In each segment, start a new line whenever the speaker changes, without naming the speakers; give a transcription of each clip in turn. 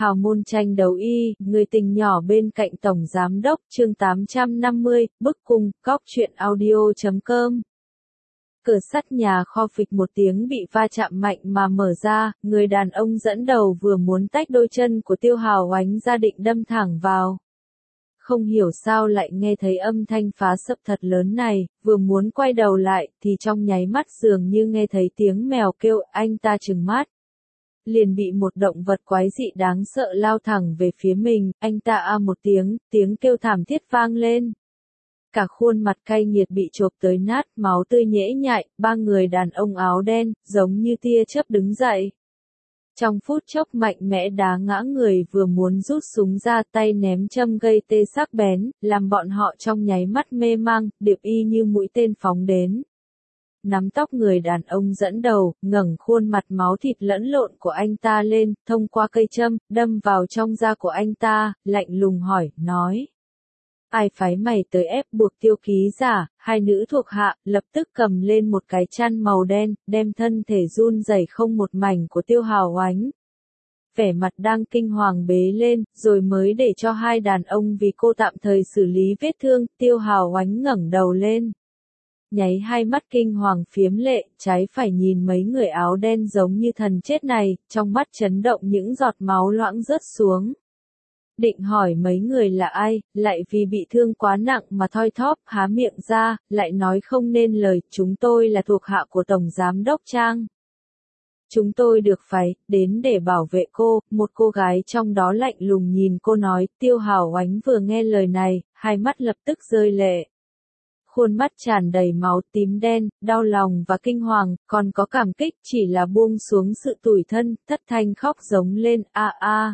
Hào môn tranh đấu y, người tình nhỏ bên cạnh Tổng Giám đốc, chương 850, bức cung, cóc truyện audio.com. Cửa sắt nhà kho phịch một tiếng bị va chạm mạnh mà mở ra, người đàn ông dẫn đầu vừa muốn tách đôi chân của Tiêu Hào Oánh ra định đâm thẳng vào. Không hiểu sao lại nghe thấy âm thanh phá sập thật lớn này, vừa muốn quay đầu lại, thì trong nháy mắt dường như nghe thấy tiếng mèo kêu, anh ta trừng mắt. Liền bị một động vật quái dị đáng sợ lao thẳng về phía mình, anh ta a một tiếng kêu thảm thiết vang lên. Cả khuôn mặt cay nghiệt bị chộp tới nát, máu tươi nhễ nhại, ba người đàn ông áo đen, giống như tia chớp đứng dậy. Trong phút chốc mạnh mẽ đá ngã người vừa muốn rút súng ra, tay ném châm gây tê sắc bén, làm bọn họ trong nháy mắt mê mang, điệp y như mũi tên phóng đến. Nắm tóc người đàn ông dẫn đầu, ngẩng khuôn mặt máu thịt lẫn lộn của anh ta lên, thông qua cây châm, đâm vào trong da của anh ta, lạnh lùng hỏi, nói. Ai phái mày tới ép buộc Tiêu ký giả? Hai nữ thuộc hạ, lập tức cầm lên một cái chăn màu đen, đem thân thể run rẩy không một mảnh của Tiêu Hào Oánh. Vẻ mặt đang kinh hoàng bế lên, rồi mới để cho hai đàn ông vì cô tạm thời xử lý vết thương, Tiêu Hào Oánh ngẩng đầu lên. Nháy hai mắt kinh hoàng phiếm lệ, trái phải nhìn mấy người áo đen giống như thần chết này, trong mắt chấn động những giọt máu loãng rớt xuống. Định hỏi mấy người là ai, lại vì bị thương quá nặng mà thoi thóp, há miệng ra, lại nói không nên lời, chúng tôi là thuộc hạ của Tổng Giám đốc Trang. Chúng tôi được phái đến để bảo vệ cô, một cô gái trong đó lạnh lùng nhìn cô nói, Tiêu Hào Oánh vừa nghe lời này, hai mắt lập tức rơi lệ. Khuôn mắt tràn đầy máu tím đen, đau lòng và kinh hoàng, còn có cảm kích, chỉ là buông xuống sự tủi thân, thất thanh khóc giống lên, a a.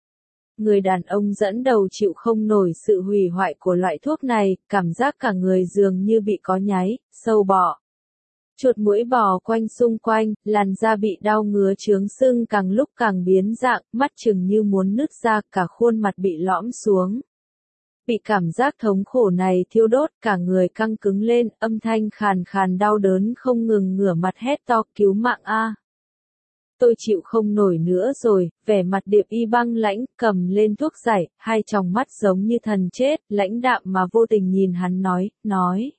Người đàn ông dẫn đầu chịu không nổi sự hủy hoại của loại thuốc này, cảm giác cả người dường như bị có nháy, sâu bọ. Chuột muỗi bò quanh xung quanh, làn da bị đau ngứa chướng sưng càng lúc càng biến dạng, mắt chừng như muốn nứt ra, cả khuôn mặt bị lõm xuống. Bị cảm giác thống khổ này thiêu đốt, cả người căng cứng lên, âm thanh khàn khàn đau đớn không ngừng ngửa mặt hét to, cứu mạng a. Tôi chịu không nổi nữa rồi, vẻ mặt điệp y băng lãnh, cầm lên thuốc giải, hai tròng mắt giống như thần chết, lãnh đạm mà vô tình nhìn hắn nói.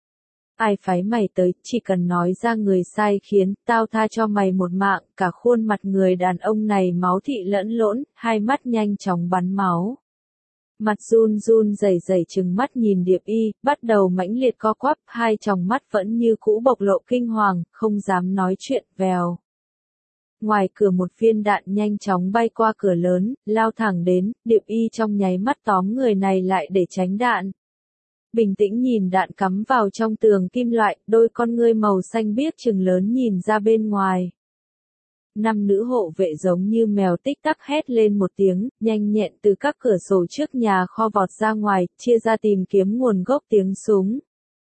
Ai phái mày tới, chỉ cần nói ra người sai khiến, tao tha cho mày một mạng, cả khuôn mặt người đàn ông này máu thị lẫn lộn, hai mắt nhanh chóng bắn máu. Mặt run rẩy trừng mắt nhìn điệp y, bắt đầu mãnh liệt co quắp, hai tròng mắt vẫn như cũ bộc lộ kinh hoàng, không dám nói chuyện, vèo. Ngoài cửa một viên đạn nhanh chóng bay qua cửa lớn, lao thẳng đến, điệp y trong nháy mắt tóm người này lại để tránh đạn. Bình tĩnh nhìn đạn cắm vào trong tường kim loại, đôi con ngươi màu xanh biếc trừng lớn nhìn ra bên ngoài. Năm nữ hộ vệ giống như mèo tích tắc hét lên một tiếng, nhanh nhẹn từ các cửa sổ trước nhà kho vọt ra ngoài, chia ra tìm kiếm nguồn gốc tiếng súng.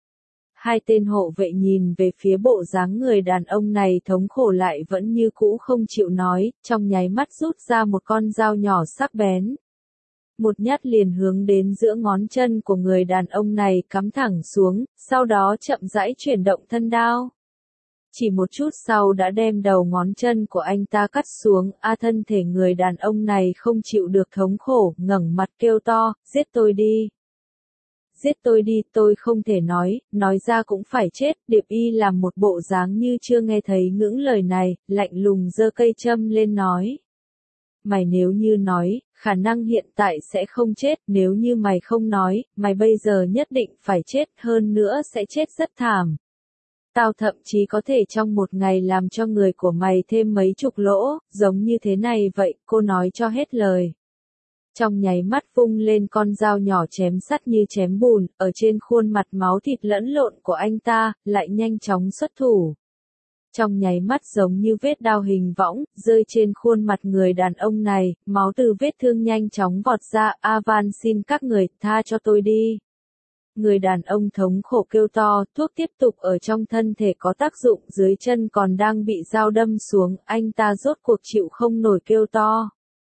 Hai tên hộ vệ nhìn về phía bộ dáng người đàn ông này thống khổ lại vẫn như cũ không chịu nói, trong nháy mắt rút ra một con dao nhỏ sắc bén. Một nhát liền hướng đến giữa ngón chân của người đàn ông này cắm thẳng xuống, sau đó chậm rãi chuyển động thân đao. Chỉ một chút sau đã đem đầu ngón chân của anh ta cắt xuống, thân thể người đàn ông này không chịu được thống khổ, ngẩng mặt kêu to, giết tôi đi. Giết tôi đi, tôi không thể nói ra cũng phải chết, điệp y làm một bộ dáng như chưa nghe thấy những lời này, lạnh lùng giơ cây châm lên nói. Mày nếu như nói, khả năng hiện tại sẽ không chết, nếu như mày không nói, mày bây giờ nhất định phải chết, hơn nữa sẽ chết rất thảm. Tao thậm chí có thể trong một ngày làm cho người của mày thêm mấy chục lỗ, giống như thế này vậy, cô nói cho hết lời. Trong nháy mắt vung lên con dao nhỏ chém sắt như chém bùn, ở trên khuôn mặt máu thịt lẫn lộn của anh ta, lại nhanh chóng xuất thủ. Trong nháy mắt giống như vết đao hình võng, rơi trên khuôn mặt người đàn ông này, máu từ vết thương nhanh chóng vọt ra, van xin các người, tha cho tôi đi. Người đàn ông thống khổ kêu to, thuốc tiếp tục ở trong thân thể có tác dụng, dưới chân còn đang bị dao đâm xuống, anh ta rốt cuộc chịu không nổi kêu to.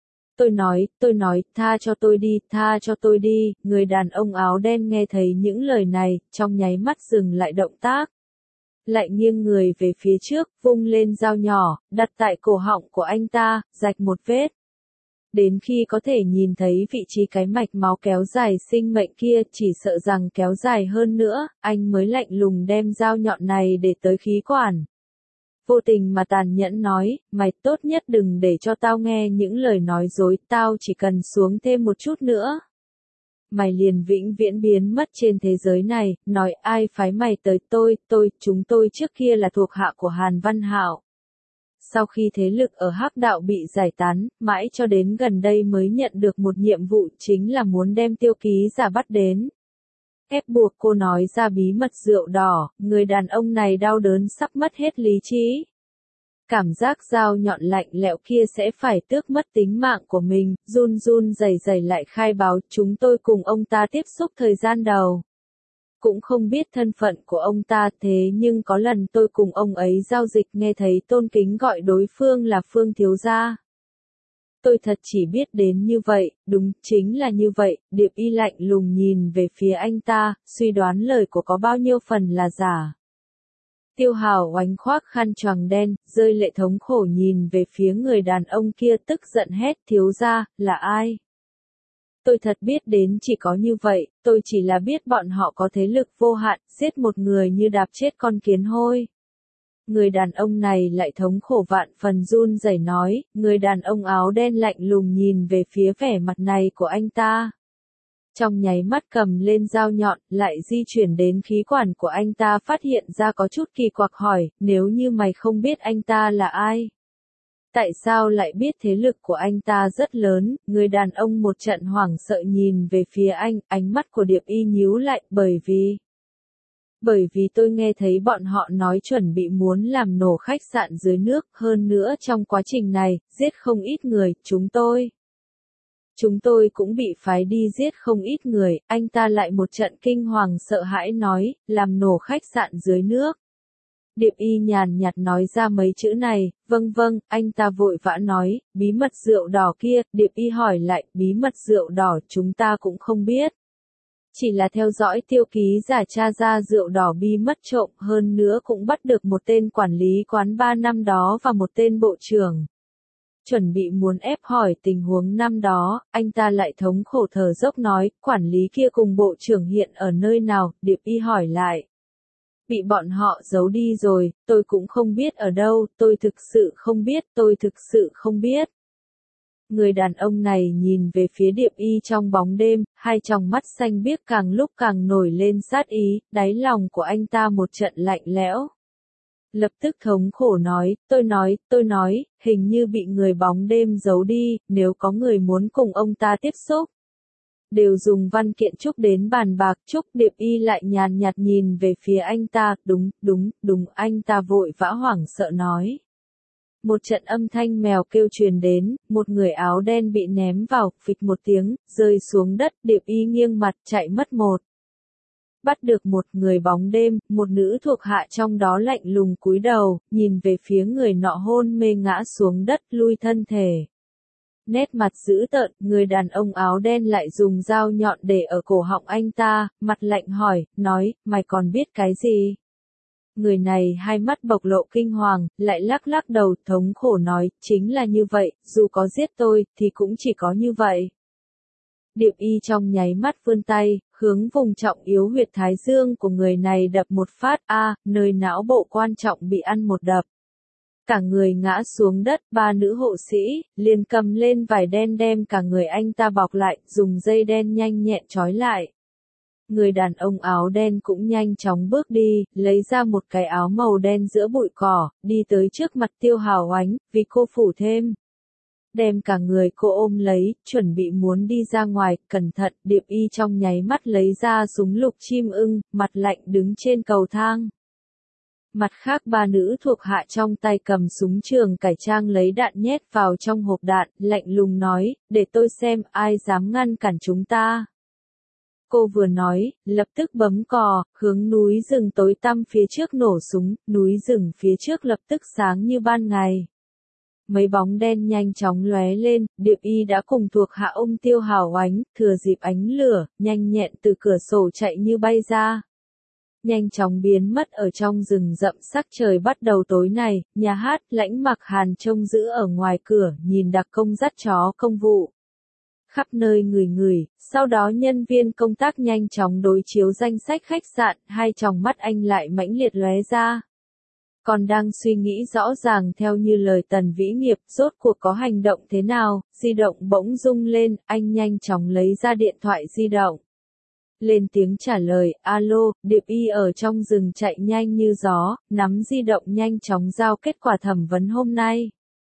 Tôi nói, tha cho tôi đi, người đàn ông áo đen nghe thấy những lời này, trong nháy mắt dừng lại động tác. Lại nghiêng người về phía trước, vung lên dao nhỏ, đặt tại cổ họng của anh ta, rạch một vết. đến khi có thể nhìn thấy vị trí cái mạch máu kéo dài sinh mệnh kia, chỉ sợ rằng kéo dài hơn nữa, anh mới lạnh lùng đem dao nhọn này để tới khí quản. Vô tình mà tàn nhẫn nói, mày tốt nhất đừng để cho tao nghe những lời nói dối, tao chỉ cần xuống thêm một chút nữa. Mày liền vĩnh viễn biến mất trên thế giới này, nói ai phái mày tới chúng tôi trước kia là thuộc hạ của Hàn Văn Hạo. Sau khi thế lực ở Hắc Đạo bị giải tán, mãi cho đến gần đây mới nhận được một nhiệm vụ chính là muốn đem Tiêu Ký Giả bắt đến. Ép buộc cô nói ra bí mật rượu đỏ, người đàn ông này đau đớn sắp mất hết lý trí. Cảm giác dao nhọn lạnh lẽo kia sẽ phải tước mất tính mạng của mình, run run rẩy rẩy lại khai báo chúng tôi cùng ông ta tiếp xúc thời gian đầu. Cũng không biết thân phận của ông ta thế nhưng có lần tôi cùng ông ấy giao dịch nghe thấy tôn kính gọi đối phương là Phương thiếu gia. Tôi thật chỉ biết đến như vậy, đúng chính là như vậy, Điệp Y lạnh lùng nhìn về phía anh ta, suy đoán lời của có bao nhiêu phần là giả. Tiêu Hào oánh khoác khăn choàng đen, rơi lệ thống khổ nhìn về phía người đàn ông kia tức giận hét thiếu gia, là ai? Tôi thật biết đến chỉ có như vậy, tôi chỉ là biết bọn họ có thế lực vô hạn, giết một người như đạp chết con kiến hôi. Người đàn ông này lại thống khổ vạn phần run rẩy nói, người đàn ông áo đen lạnh lùng nhìn về phía vẻ mặt này của anh ta. Trong nháy mắt cầm lên dao nhọn, lại di chuyển đến khí quản của anh ta phát hiện ra có chút kỳ quặc hỏi, nếu như mày không biết anh ta là ai? Tại sao lại biết thế lực của anh ta rất lớn? Người đàn ông một trận hoảng sợ nhìn về phía anh, ánh mắt của Điệp Y nhíu lại, bởi vì tôi nghe thấy bọn họ nói chuẩn bị muốn làm nổ khách sạn dưới nước, hơn nữa trong quá trình này, giết không ít người, Chúng tôi cũng bị phái đi giết không ít người, anh ta lại một trận kinh hoàng sợ hãi nói, làm nổ khách sạn dưới nước. Điệp Y nhàn nhạt nói ra mấy chữ này, vâng, anh ta vội vã nói, bí mật rượu đỏ kia, Điệp Y hỏi lại, bí mật rượu đỏ chúng ta cũng không biết. Chỉ là theo dõi Tiêu Ký Giả tra ra rượu đỏ bí mất trộm, hơn nữa cũng bắt được một tên quản lý quán bar năm đó và một tên bộ trưởng. Chuẩn bị muốn ép hỏi tình huống năm đó, anh ta lại thống khổ thở dốc nói, quản lý kia cùng bộ trưởng hiện ở nơi nào, Điệp Y hỏi lại. Bị bọn họ giấu đi rồi, tôi cũng không biết ở đâu, tôi thực sự không biết. Người đàn ông này nhìn về phía Điệp Y trong bóng đêm, hai tròng mắt xanh biếc càng lúc càng nổi lên sát ý, đáy lòng của anh ta một trận lạnh lẽo. Lập tức thống khổ nói, tôi nói, hình như bị người bóng đêm giấu đi, nếu có người muốn cùng ông ta tiếp xúc. Đều dùng văn kiện chúc đến bàn bạc chúc. Điệp Y lại nhàn nhạt nhìn về phía anh ta, đúng, anh ta vội vã hoảng sợ nói. Một trận âm thanh mèo kêu truyền đến, một người áo đen bị ném vào, phịch một tiếng, rơi xuống đất, Điệp Y nghiêng mặt chạy mất một. Bắt được một người bóng đêm, một nữ thuộc hạ trong đó lạnh lùng cúi đầu, nhìn về phía người nọ hôn mê ngã xuống đất, lui thân thể. Nét mặt dữ tợn, người đàn ông áo đen lại dùng dao nhọn để ở cổ họng anh ta, mặt lạnh hỏi, nói, mày còn biết cái gì? Người này hai mắt bộc lộ kinh hoàng, lại lắc lắc đầu thống khổ nói, chính là như vậy, dù có giết tôi, thì cũng chỉ có như vậy. Điệp Y trong nháy mắt vươn tay, hướng vùng trọng yếu huyệt thái dương của người này đập một phát, nơi não bộ quan trọng bị ăn một đập. Cả người ngã xuống đất, ba nữ hộ sĩ, liền cầm lên vải đen đem cả người anh ta bọc lại, dùng dây đen nhanh nhẹn trói lại. Người đàn ông áo đen cũng nhanh chóng bước đi, lấy ra một cái áo màu đen giữa bụi cỏ, đi tới trước mặt Tiêu Hào Oánh, vì cô phủ thêm. Đem cả người cô ôm lấy, chuẩn bị muốn đi ra ngoài, cẩn thận, Điệp Y trong nháy mắt lấy ra súng lục chim ưng, mặt lạnh đứng trên cầu thang. Mặt khác ba nữ thuộc hạ trong tay cầm súng trường cải trang lấy đạn nhét vào trong hộp đạn, lạnh lùng nói, để tôi xem ai dám ngăn cản chúng ta. Cô vừa nói, lập tức bấm cò, hướng núi rừng tối tăm phía trước nổ súng, núi rừng phía trước lập tức sáng như ban ngày. Mấy bóng đen nhanh chóng lóe lên, Điệp Y đã cùng thuộc hạ ôm Tiêu Hào Oánh, thừa dịp ánh lửa, nhanh nhẹn từ cửa sổ chạy như bay ra. nhanh chóng biến mất ở trong rừng rậm. Sắc trời bắt đầu tối này, nhà hát Lãnh Mặc Hàn trông giữ ở ngoài cửa, nhìn đặc công dắt chó công vụ khắp nơi ngửi, sau đó nhân viên công tác nhanh chóng đối chiếu danh sách khách sạn, hai tròng mắt anh lại mãnh liệt lóe ra. Còn đang suy nghĩ rõ ràng theo như lời Tần Vĩ Nghiệp, rốt cuộc có hành động thế nào, di động bỗng rung lên, anh nhanh chóng lấy ra điện thoại di động. Lên tiếng trả lời, alo, Điệp Y ở trong rừng chạy nhanh như gió, nắm di động nhanh chóng giao kết quả thẩm vấn hôm nay.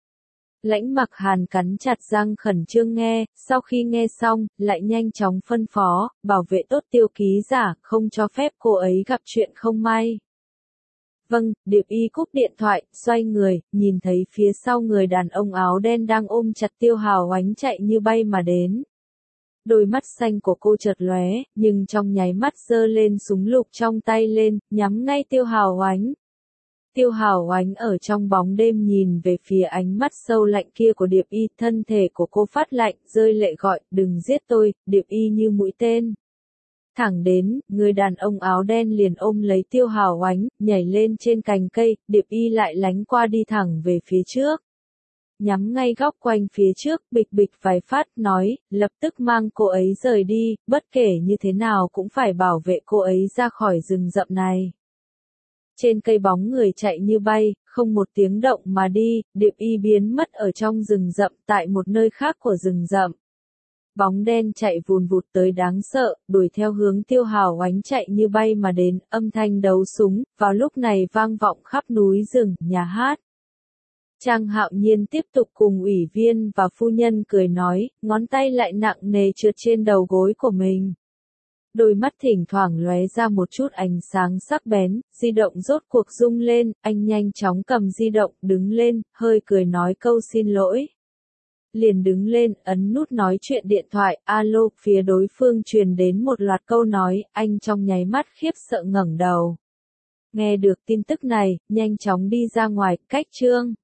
Lãnh Mặc Hàn cắn chặt răng khẩn trương nghe, sau khi nghe xong, lại nhanh chóng phân phó, bảo vệ tốt Tiêu ký giả, không cho phép cô ấy gặp chuyện không may. Vâng, Điệp Y cúp điện thoại, xoay người, nhìn thấy phía sau người đàn ông áo đen đang ôm chặt Tiêu Hào Oánh chạy như bay mà đến. Đôi mắt xanh của cô chợt lóe, nhưng trong nháy mắt giơ lên súng lục trong tay lên, nhắm ngay Tiêu Hào Oánh. Tiêu Hào Oánh ở trong bóng đêm nhìn về phía ánh mắt sâu lạnh kia của Điệp Y, thân thể của cô phát lạnh, rơi lệ gọi, đừng giết tôi, Điệp Y như mũi tên. Thẳng đến, người đàn ông áo đen liền ôm lấy Tiêu Hào Oánh, nhảy lên trên cành cây, Điệp Y lại lánh qua đi thẳng về phía trước. Nhắm ngay góc quanh phía trước, bịch bịch vài phát, nói, lập tức mang cô ấy rời đi, bất kể như thế nào cũng phải bảo vệ cô ấy ra khỏi rừng rậm này. Trên cây bóng người chạy như bay, không một tiếng động mà đi, Điệp Y biến mất ở trong rừng rậm tại một nơi khác của rừng rậm. Bóng đen chạy vùn vụt tới đáng sợ, đuổi theo hướng Tiêu Hào Oánh chạy như bay mà đến, âm thanh đấu súng, vào lúc này vang vọng khắp núi rừng, nhà hát. Trang Hạo Nhiên tiếp tục cùng ủy viên và phu nhân cười nói, ngón tay lại nặng nề trượt trên đầu gối của mình. Đôi mắt thỉnh thoảng lóe ra một chút ánh sáng sắc bén, di động rốt cuộc rung lên, anh nhanh chóng cầm di động, đứng lên, hơi cười nói câu xin lỗi. Liền đứng lên, ấn nút nói chuyện điện thoại, alo, phía đối phương truyền đến một loạt câu nói, anh trong nháy mắt khiếp sợ ngẩng đầu. Nghe được tin tức này, nhanh chóng đi ra ngoài, cách Trương